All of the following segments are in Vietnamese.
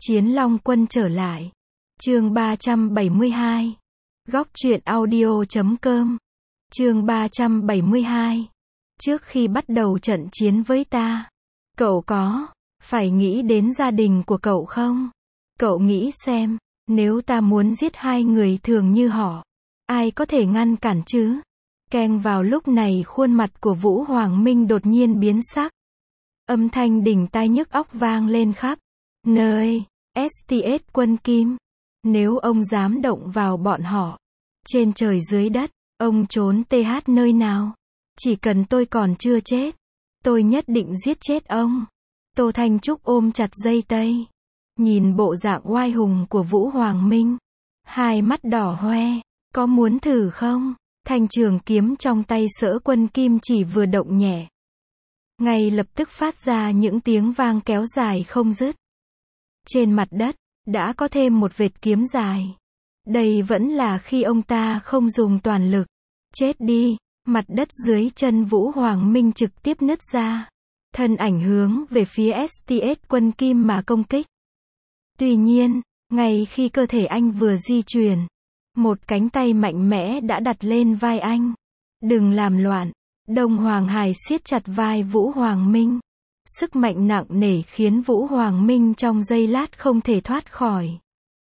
Chiến Long Quân trở lại. Chương 372. Góc truyện audio.com. Chương 372. Trước khi bắt đầu trận chiến với ta, cậu có phải nghĩ đến gia đình của cậu không? Cậu nghĩ xem, nếu ta muốn giết hai người thường như họ, ai có thể ngăn cản chứ? Keng vào lúc này khuôn mặt của Vũ Hoàng Minh đột nhiên biến sắc. Âm thanh đinh tai nhức óc vang lên khắp nơi. STS Quân Kim, nếu ông dám động vào bọn họ, trên trời dưới đất, ông trốn TH nơi nào? Chỉ cần tôi còn chưa chết, tôi nhất định giết chết ông. Tô Thanh Trúc ôm chặt dây tây, nhìn bộ dạng oai hùng của Vũ Hoàng Minh, hai mắt đỏ hoe. Có muốn thử không? Thanh trường kiếm trong tay Sở Quân Kim chỉ vừa động nhẹ, ngay lập tức phát ra những tiếng vang kéo dài không dứt. Trên mặt đất, đã có thêm một vệt kiếm dài. Đây vẫn là khi ông ta không dùng toàn lực. Chết đi, mặt đất dưới chân Vũ Hoàng Minh trực tiếp nứt ra. Thân ảnh hướng về phía STS Quân Kim mà công kích. Tuy nhiên, ngay khi cơ thể anh vừa di chuyển, một cánh tay mạnh mẽ đã đặt lên vai anh. Đừng làm loạn. Đông Hoàng Hải siết chặt vai Vũ Hoàng Minh. Sức mạnh nặng nề khiến Vũ Hoàng Minh trong giây lát không thể thoát khỏi.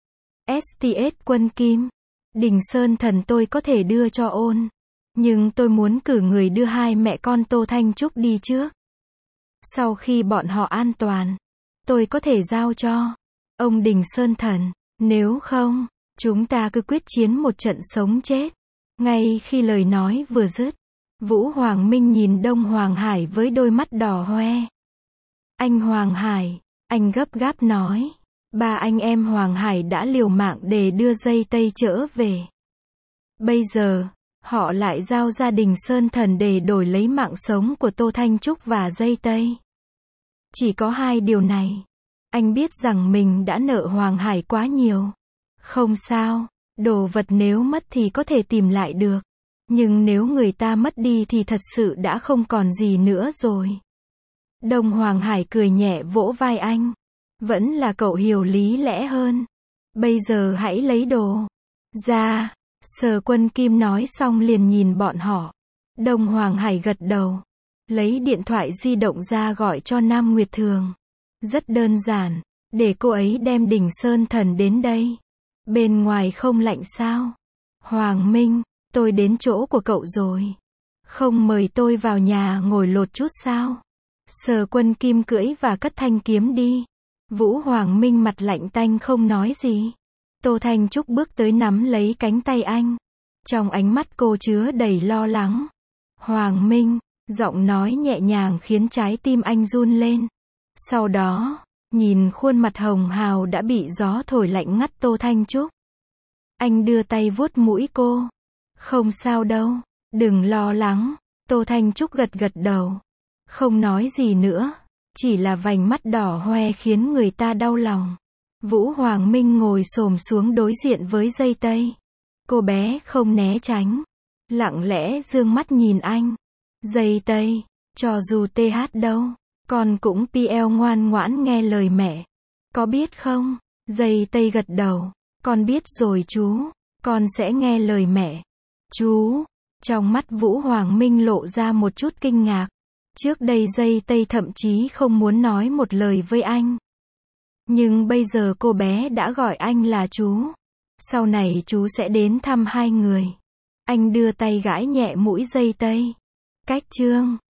STS Quân Kim, Đình Sơn Thần tôi có thể đưa cho ôn, nhưng tôi muốn cử người đưa hai mẹ con Tô Thanh Trúc đi trước. Sau khi bọn họ an toàn, tôi có thể giao cho ông Đình Sơn Thần. Nếu không, chúng ta cứ quyết chiến một trận sống chết. Ngay khi lời nói vừa dứt, Vũ Hoàng Minh nhìn Đông Hoàng Hải với đôi mắt đỏ hoe. Anh Hoàng Hải, anh gấp gáp nói. Ba anh em Hoàng Hải đã liều mạng để đưa dây tây trở về. Bây giờ, họ lại giao gia đình Sơn Thần để đổi lấy mạng sống của Tô Thanh Trúc và dây tây. Chỉ có hai điều này. Anh biết rằng mình đã nợ Hoàng Hải quá nhiều. Không sao, đồ vật nếu mất thì có thể tìm lại được. Nhưng nếu người ta mất đi thì thật sự đã không còn gì nữa rồi. Đông Hoàng Hải cười nhẹ vỗ vai anh. Vẫn là cậu hiểu lý lẽ hơn. Bây giờ hãy lấy đồ ra. Sở Quân Kim nói xong liền nhìn bọn họ. Đông Hoàng Hải gật đầu, lấy điện thoại di động ra gọi cho Nam Nguyệt Thường. Rất đơn giản, để cô ấy đem Đình Sơn Thần đến đây. Bên ngoài không lạnh sao? Hoàng Minh, tôi đến chỗ của cậu rồi. Không mời tôi vào nhà ngồi lột chút sao? Sở Quân Kim cưỡi và cất thanh kiếm đi. Vũ Hoàng Minh mặt lạnh tanh không nói gì. Tô Thanh Trúc bước tới nắm lấy cánh tay anh. Trong ánh mắt cô chứa đầy lo lắng. Hoàng Minh, giọng nói nhẹ nhàng khiến trái tim anh run lên. Sau đó, nhìn khuôn mặt hồng hào đã bị gió thổi lạnh ngắt Tô Thanh Trúc. Anh đưa tay vuốt mũi cô. Không sao đâu, đừng lo lắng. Tô Thanh Trúc gật gật đầu. Không nói gì nữa. Chỉ là vành mắt đỏ hoe khiến người ta đau lòng. Vũ Hoàng Minh ngồi xổm xuống đối diện với dây tây. Cô bé không né tránh, lặng lẽ dương mắt nhìn anh. Dây tây, cho dù TH đâu, con cũng PL ngoan ngoãn nghe lời mẹ. Có biết không? Dây tây gật đầu. Con biết rồi chú, con sẽ nghe lời mẹ. Chú, trong mắt Vũ Hoàng Minh lộ ra một chút kinh ngạc. Trước đây dây tây thậm chí không muốn nói một lời với anh. Nhưng bây giờ cô bé đã gọi anh là chú. Sau này chú sẽ đến thăm hai người. Anh đưa tay gãi nhẹ mũi dây tây. Cách chương